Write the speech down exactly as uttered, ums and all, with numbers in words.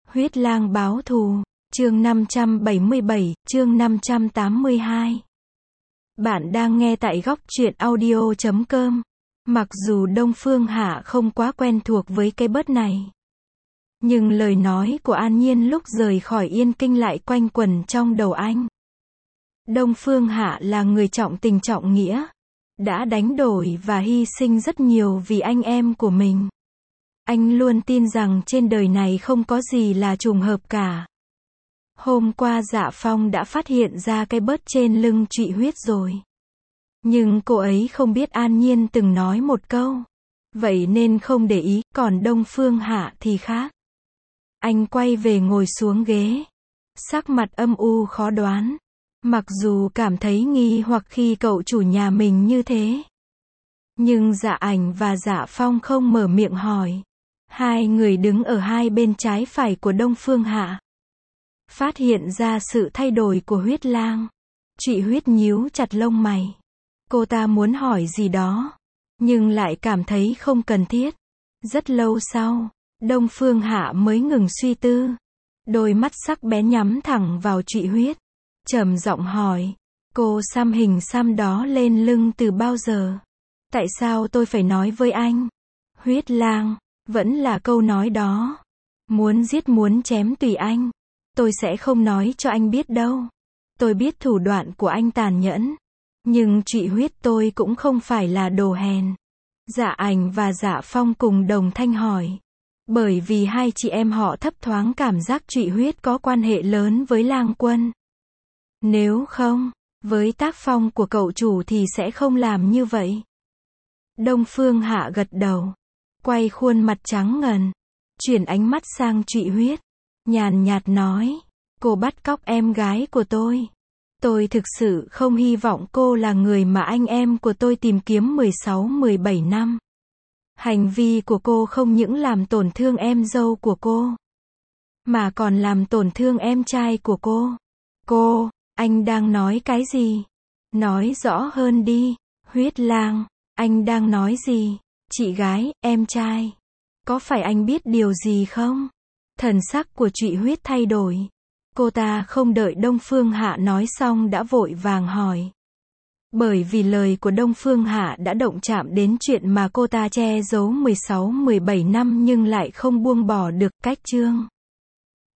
Huyết lang báo thù, chương năm trăm bảy mươi bảy, chương năm trăm tám mươi hai. Bạn đang nghe tại góc truyện audio chấm com. Mặc dù Đông Phương Hạ không quá quen thuộc với cái bớt này, nhưng lời nói của An Nhiên lúc rời khỏi Yên Kinh lại quanh quẩn trong đầu anh. Đông Phương Hạ là người trọng tình trọng nghĩa, đã đánh đổi và hy sinh rất nhiều vì anh em của mình. Anh luôn tin rằng trên đời này không có gì là trùng hợp cả. Hôm qua Dạ Phong đã phát hiện ra cái bớt trên lưng Trụy Huyết rồi. Nhưng cô ấy không biết An Nhiên từng nói một câu. Vậy nên không để ý, còn Đông Phương Hạ thì khác. Anh quay về ngồi xuống ghế. Sắc mặt âm u khó đoán. Mặc dù cảm thấy nghi hoặc khi cậu chủ nhà mình như thế. Nhưng Dạ Ảnh và Dạ Phong không mở miệng hỏi. Hai người đứng ở hai bên trái phải của Đông Phương Hạ. Phát hiện ra sự thay đổi của Huyết lang. Trụy Huyết nhíu chặt lông mày. Cô ta muốn hỏi gì đó, nhưng lại cảm thấy không cần thiết. Rất lâu sau, Đông Phương Hạ mới ngừng suy tư. Đôi mắt sắc bén nhắm thẳng vào Trụy Huyết. Trầm giọng hỏi, cô xăm hình xăm đó lên lưng từ bao giờ? Tại sao tôi phải nói với anh? Huyết lang, vẫn là câu nói đó. Muốn giết muốn chém tùy anh. Tôi sẽ không nói cho anh biết đâu. Tôi biết thủ đoạn của anh tàn nhẫn. Nhưng Trụy Huyết tôi cũng không phải là đồ hèn. Dạ Ảnh và Dạ Phong cùng đồng thanh hỏi. Bởi vì hai chị em họ thấp thoáng cảm giác Trụy Huyết có quan hệ lớn với Lang Quân. Nếu không, với tác phong của cậu chủ thì sẽ không làm như vậy. Đông Phương Hạ gật đầu. Quay khuôn mặt trắng ngần. Chuyển ánh mắt sang Trụy Huyết. Nhàn nhạt nói. Cô bắt cóc em gái của tôi. Tôi thực sự không hy vọng cô là người mà anh em của tôi tìm kiếm mười sáu mười bảy năm. Hành vi của cô không những làm tổn thương em dâu của cô, mà còn làm tổn thương em trai của cô. Cô, anh đang nói cái gì? Nói rõ hơn đi. Huyết lang, anh đang nói gì? Chị gái, em trai. Có phải anh biết điều gì không? Thần sắc của Trụy Huyết thay đổi. Cô ta không đợi Đông Phương Hạ nói xong đã vội vàng hỏi. Bởi vì lời của Đông Phương Hạ đã động chạm đến chuyện mà cô ta che giấu mười sáu mười bảy năm nhưng lại không buông bỏ được. Cách chương